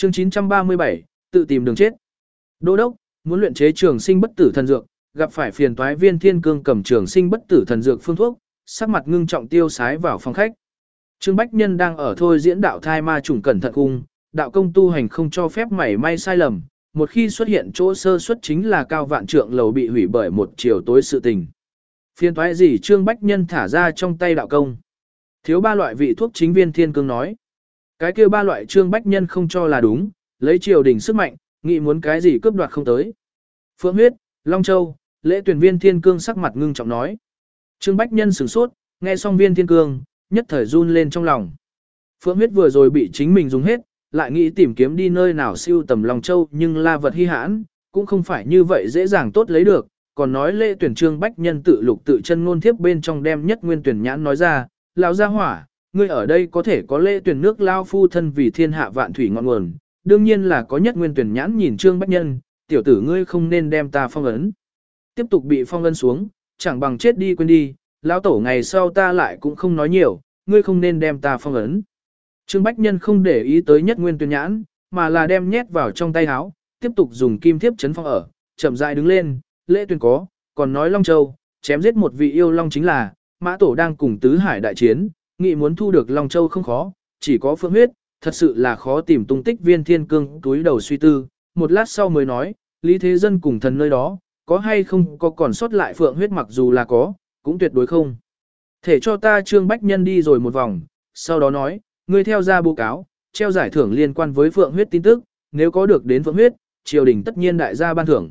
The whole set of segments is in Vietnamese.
Chương 937, tự tìm đường chết. Đô đốc, muốn luyện chế trường sinh bất tử thần dược, gặp phải phiền toái Viên Thiên Cương cầm trường sinh bất tử thần dược phương thuốc, sắc mặt ngưng trọng tiêu sái vào phòng khách. Trương Bách Nhân đang ở thôi diễn đạo thai ma trùng cẩn thận cung, đạo công tu hành không cho phép mảy may sai lầm, một khi xuất hiện chỗ sơ suất chính là cao vạn trượng lầu bị hủy bởi một chiều tối sự tình. Phiền toái gì Trương Bách Nhân thả ra trong tay đạo công. Thiếu 3 loại vị thuốc chính Viên Thiên Cương nói. Cái kia 3 loại Trương Bách Nhân không cho là đúng, lấy triều đình sức mạnh, nghĩ muốn cái gì cướp đoạt không tới. Phượng huyết, Long Châu, Lễ Tuyển Viên Thiên Cương sắc mặt ngưng trọng nói. Trương Bách Nhân sửng sốt, nghe xong Viên Thiên Cương, nhất thời run lên trong lòng. Phượng huyết vừa rồi bị chính mình dùng hết, lại nghĩ tìm kiếm đi nơi nào siêu tầm Long Châu nhưng là vật hy hãn, cũng không phải như vậy dễ dàng tốt lấy được, còn nói Lễ Tuyển Trương Bách Nhân tự lục tự chân ngôn thiếp bên trong đem nhất nguyên tuyển nhãn nói ra, lão gia hỏa, ngươi ở đây có thể có Lễ Tuyển nước lao phu thân vì thiên hạ vạn thủy ngọn nguồn, đương nhiên là có nhất nguyên tuyển nhãn nhìn Trương Bách Nhân, tiểu tử ngươi không nên đem ta phong ấn. Tiếp tục bị phong ấn xuống, chẳng bằng chết đi quên đi, lão tổ ngày sau ta lại cũng không nói nhiều, ngươi không nên đem ta phong ấn. Trương Bách Nhân không để ý tới nhất nguyên tuyển nhãn, mà là đem nhét vào trong tay áo, tiếp tục dùng kim thiếp chấn phong ở, chậm rãi đứng lên, Lễ Tuyển có, còn nói Long Châu, chém giết một vị yêu long chính là, Mã Tổ đang cùng Tứ Hải đại chiến, nghĩ muốn thu được Long Châu không khó, chỉ có Phượng huyết, thật sự là khó tìm tung tích. Viên Thiên Cương túi đầu suy tư, một lát sau mới nói, Lý Thế Dân cùng thần nơi đó, có hay không có còn sót lại Phượng huyết, mặc dù là có, cũng tuyệt đối không thể cho ta Trương Bách Nhân đi rồi một vòng, sau đó nói, ngươi theo ra báo cáo, treo giải thưởng liên quan với Phượng huyết tin tức, nếu có được đến Phượng huyết, triều đình tất nhiên đại gia ban thưởng.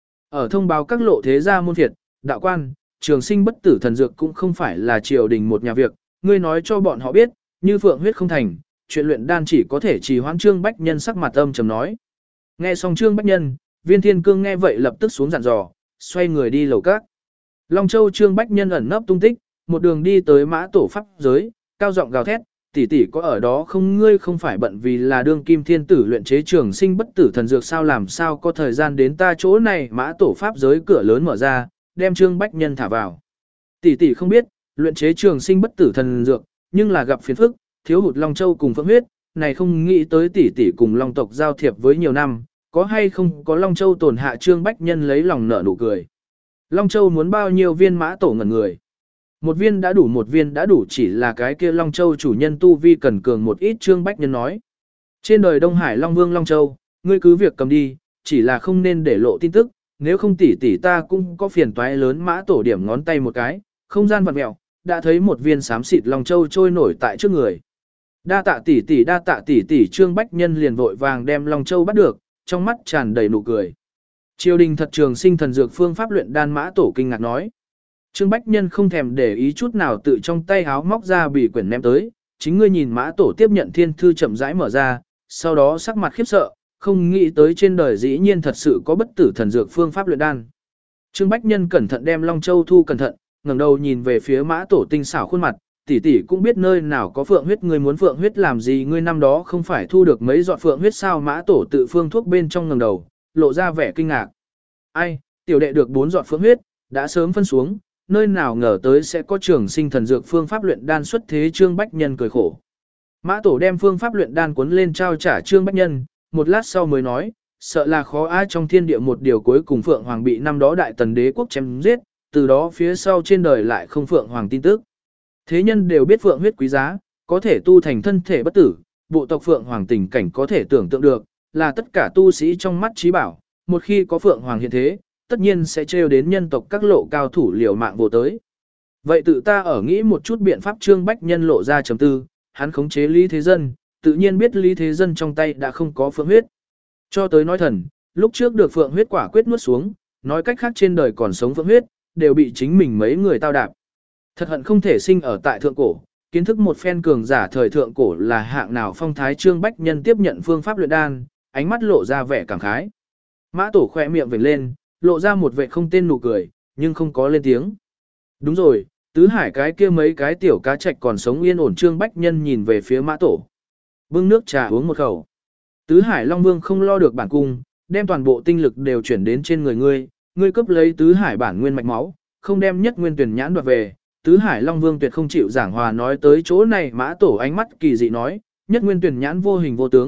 Ở thông báo các lộ thế gia môn phiệt, đạo quan, trường sinh bất tử thần dược cũng không phải là triều đình một nhà việc, ngươi nói cho bọn họ biết, như Phượng huyết không thành, chuyện luyện đan chỉ có thể trì hoãn. Trương Bách Nhân sắc mặt âm trầm nói. Nghe xong Trương Bách Nhân, Viên Thiên Cương nghe vậy lập tức xuống dặn dò, xoay người đi lầu các. Long Châu Trương Bách Nhân ẩn nấp tung tích, một đường đi tới Mã Tổ pháp giới, cao giọng gào thét, tỷ tỷ có ở đó không, ngươi không phải bận vì là đương kim thiên tử luyện chế trường sinh bất tử thần dược sao, làm sao có thời gian đến ta chỗ này. Mã Tổ pháp giới cửa lớn mở ra, đem Trương Bách Nhân thả vào. Tỷ tỷ không biết, luyện chế trường sinh bất tử thần dược, nhưng là gặp phiền phức, thiếu hụt Long Châu cùng Phượng huyết, này không nghĩ tới tỷ tỷ cùng Long tộc giao thiệp với nhiều năm, có hay không có Long Châu tổn hạ. Trương Bách Nhân lấy lòng nở nụ cười. Long Châu muốn bao nhiêu viên? Mã Tổ ngẩn người. Một viên đã đủ, một viên đã đủ, chỉ là cái kia Long Châu chủ nhân tu vi cần cường một ít. Trương Bách Nhân nói, trên đời Đông Hải Long Vương Long Châu, ngươi cứ việc cầm đi, chỉ là không nên để lộ tin tức, nếu không tỷ tỷ ta cũng có phiền toái lớn. Mã Tổ điểm ngón tay một cái, không gian vặn mèo, đã thấy một viên xám xịt Long Châu trôi nổi tại trước người. Đa tạ tỷ tỷ, đa tạ tỷ tỷ. Trương Bách Nhân liền vội vàng đem Long Châu bắt được, trong mắt tràn đầy nụ cười. Triều đình thật trường sinh thần dược phương pháp luyện đan. Mã Tổ kinh ngạc nói. Trương Bách Nhân không thèm để ý chút nào, tự trong tay háo móc ra bì quyển ném tới, chính ngươi nhìn. Mã Tổ tiếp nhận thiên thư chậm rãi mở ra, sau đó sắc mặt khiếp sợ, không nghĩ tới trên đời dĩ nhiên thật sự có bất tử thần dược phương pháp luyện đan. Trương Bách Nhân cẩn thận đem Long Châu thu cẩn thận, ngẩng đầu nhìn về phía Mã Tổ tinh xảo khuôn mặt, tỷ tỷ cũng biết nơi nào có Phượng huyết, ngươi muốn Phượng huyết làm gì? Ngươi năm đó không phải thu được mấy giọt Phượng huyết sao? Mã Tổ tự phương thuốc bên trong ngẩng đầu, lộ ra vẻ kinh ngạc. Ai, tiểu đệ được 4 giọt Phượng huyết, đã sớm phân xuống, nơi nào ngờ tới sẽ có trường sinh thần dược phương pháp luyện đan xuất thế. Trương Bách Nhân cười khổ. Mã Tổ đem phương pháp luyện đan cuốn lên trao trả Trương Bách Nhân, một lát sau mới nói, sợ là khó ai trong thiên địa một điều cuối cùng Phượng Hoàng bị năm đó Đại Tần đế quốc chém giết, từ đó phía sau trên đời lại không Phượng Hoàng tin tức. Thế nhân đều biết Phượng huyết quý giá, có thể tu thành thân thể bất tử, bộ tộc Phượng Hoàng tình cảnh có thể tưởng tượng được, là tất cả tu sĩ trong mắt trí bảo, một khi có Phượng Hoàng hiện thế, tất nhiên sẽ trêu đến nhân tộc các lộ cao thủ liều mạng vô tới. Vậy tự ta ở nghĩ một chút biện pháp. Trương Bách Nhân lộ ra chấm tư, hắn khống chế Lý Thế Dân, tự nhiên biết Lý Thế Dân trong tay đã không có Phượng huyết. Cho tới nói thần, lúc trước được Phượng huyết quả quyết nuốt xuống, nói cách khác trên đời còn sống Phượng huyết, đều bị chính mình mấy người tao đạp. Thật hận không thể sinh ở tại thượng cổ, kiến thức một phen cường giả thời thượng cổ là hạng nào phong thái. Trương Bách Nhân tiếp nhận phương pháp luyện đan, ánh mắt lộ ra vẻ cảm khái. Mã Tổ khỏe miệng vểnh lên, lộ ra một vẻ không tên nụ cười, nhưng không có lên tiếng. Đúng rồi, Tứ Hải cái kia mấy cái tiểu cá trạch còn sống yên ổn? Trương Bách Nhân nhìn về phía Mã Tổ, bưng nước trà uống một khẩu. Tứ Hải Long Vương không lo được bản cung, đem toàn bộ tinh lực đều chuyển đến trên người ngươi, ngươi cướp lấy Tứ Hải bản nguyên mạch máu, không đem nhất nguyên tuyển nhãn đoạt về. Tứ Hải Long Vương tuyệt không chịu giảng hòa. Nói tới chỗ này Mã Tổ ánh mắt kỳ dị nói, nhất nguyên tuyển nhãn vô hình vô tướng,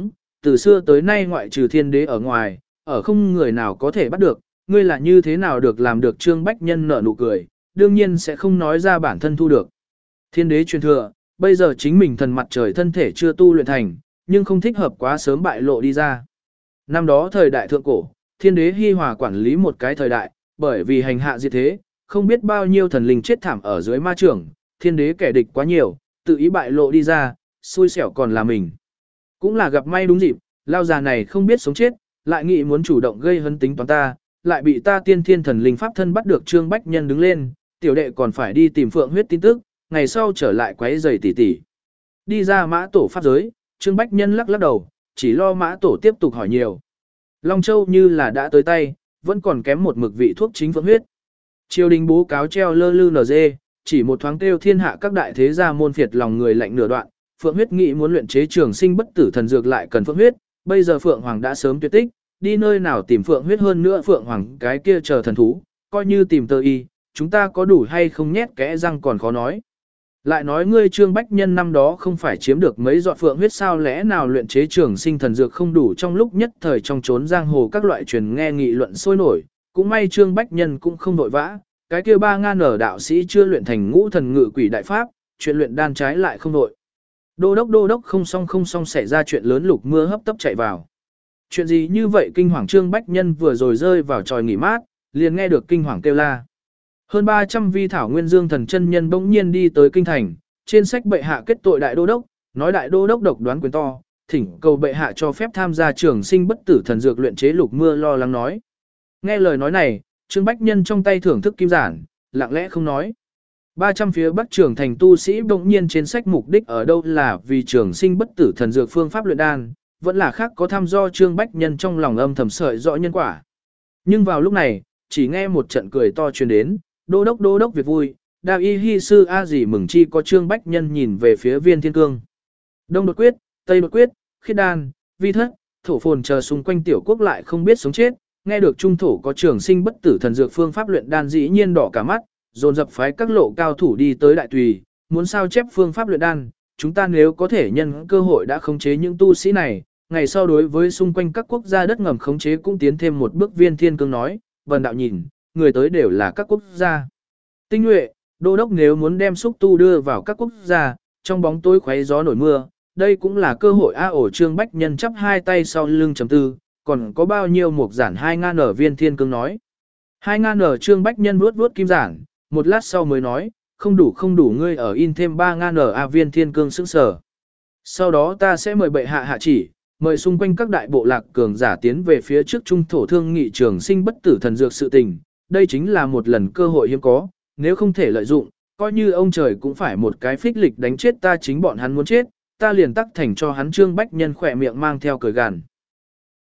từ xưa tới nay ngoại trừ thiên đế ở ngoài, ở không người nào có thể bắt được, ngươi là như thế nào được làm được. Trương Bách Nhân nở nụ cười, đương nhiên sẽ không nói ra bản thân thu được. Thiên đế truyền thừa, bây giờ chính mình thần mặt trời thân thể chưa tu luyện thành, nhưng không thích hợp quá sớm bại lộ đi ra. Năm đó thời đại thượng cổ, thiên đế Hi Hòa quản lý một cái thời đại, bởi vì hành hạ diệt thế, không biết bao nhiêu thần linh chết thảm ở dưới ma trưởng, thiên đế kẻ địch quá nhiều, tự ý bại lộ đi ra, xui xẻo còn là mình. Cũng là gặp may đúng dịp, lao già này không biết sống chết, lại nghĩ muốn chủ động gây hấn tính toán ta, lại bị ta tiên thiên thần linh pháp thân bắt được. Trương Bách Nhân đứng lên, tiểu đệ còn phải đi tìm Phượng huyết tin tức, ngày sau trở lại quấy giày tỉ tỉ. Đi ra mã tổ pháp giới, Trương Bách Nhân lắc lắc đầu, chỉ lo mã tổ tiếp tục hỏi nhiều. Long Châu như là đã tới tay, vẫn còn kém một mực vị thuốc chính Phượng huyết. Triều đình bố cáo treo lơ lư nở dê, chỉ một thoáng kêu thiên hạ các đại thế gia môn phiệt lòng người lạnh nửa đoạn. Phượng huyết nghĩ muốn luyện chế trường sinh bất tử thần dược lại cần Phượng huyết, bây giờ Phượng Hoàng đã sớm tuyệt tích, đi nơi nào tìm Phượng huyết hơn nữa. Phượng Hoàng cái kia chờ thần thú, coi như tìm tơ y, chúng ta có đủ hay không nhét kẽ răng còn khó nói. Lại nói ngươi Trương Bách Nhân năm đó không phải chiếm được mấy giọt phượng huyết sao, lẽ nào luyện chế trường sinh thần dược không đủ. Trong lúc nhất thời trong chốn giang hồ các loại truyền nghe nghị luận sôi nổi, cũng may Trương Bách Nhân cũng không vội vã, cái kia 3.000 nở đạo sĩ chưa luyện thành ngũ thần ngự quỷ đại pháp, chuyện luyện đan trái lại không vội. Đô đốc không xong xảy ra chuyện lớn. Lục Mưa hấp tấp chạy vào. Chuyện gì như vậy? Kinh hoàng Trương Bách Nhân vừa rồi rơi vào tròi nghỉ mát, liền nghe được kinh hoàng kêu la. Hơn 300 vi thảo nguyên dương thần chân nhân bỗng nhiên đi tới kinh thành, trên sách bệ hạ kết tội đại đô đốc, nói đại đô đốc độc đoán quyền to, thỉnh cầu bệ hạ cho phép tham gia trường sinh bất tử thần dược luyện chế. Lục Mưa lo lắng nói. Nghe lời nói này, Trương Bách Nhân trong tay thưởng thức kim giản, lặng lẽ không nói. 300 phía bắc trường thành tu sĩ bỗng nhiên trên sách mục đích ở đâu là vì trường sinh bất tử thần dược phương pháp luyện đan, vẫn là khác có thăm do. Trương Bách Nhân trong lòng âm thầm sợi rõ nhân quả. Nhưng vào lúc này, chỉ nghe một trận cười to truyền đến, đô đốc việc vui, đạo y hy sư a gì mừng chi có. Trương Bách Nhân nhìn về phía Viên Thiên Cương. Đông đột quyết, Tây đột quyết, Khiết Đan, Vi Thất, Thổ Phồn chờ xung quanh tiểu quốc lại không biết sống chết, nghe được trung thổ có trường sinh bất tử thần dược phương pháp luyện đan dĩ nhiên đỏ cả mắt, dồn dập phái các lộ cao thủ đi tới Đại Tùy, muốn sao chép phương pháp luyện đan. Chúng ta nếu có thể nhân cơ hội đã khống chế những tu sĩ này, ngày sau đối với xung quanh các quốc gia đất ngầm khống chế cũng tiến thêm một bước. Viên Thiên Cương nói, Vân đạo nhìn, người tới đều là các quốc gia tinh nhuệ, đô đốc nếu muốn đem xúc tu đưa vào các quốc gia, trong bóng tối khoáy gió nổi mưa, đây cũng là cơ hội a. Ổ Trương Bách Nhân chắp hai tay sau lưng chấm tư, còn có bao nhiêu mục giản 2.000 ở. Viên Thiên Cương nói. 2.000 ở. Trương Bách Nhân vuốt kim giản, một lát sau mới nói, không đủ ngươi ở in thêm 3.000 ở a. Viên Thiên Cương sững sờ. Sau đó ta sẽ mời bệ hạ hạ chỉ, mời xung quanh các đại bộ lạc cường giả tiến về phía trước trung thổ thương nghị trường sinh bất tử thần dược sự tình. Đây chính là một lần cơ hội hiếm có, nếu không thể lợi dụng, coi như ông trời cũng phải một cái phích lịch đánh chết ta. Chính bọn hắn muốn chết, ta liền tắc thành cho hắn. Trương Bách Nhân khỏe miệng mang theo cười gằn.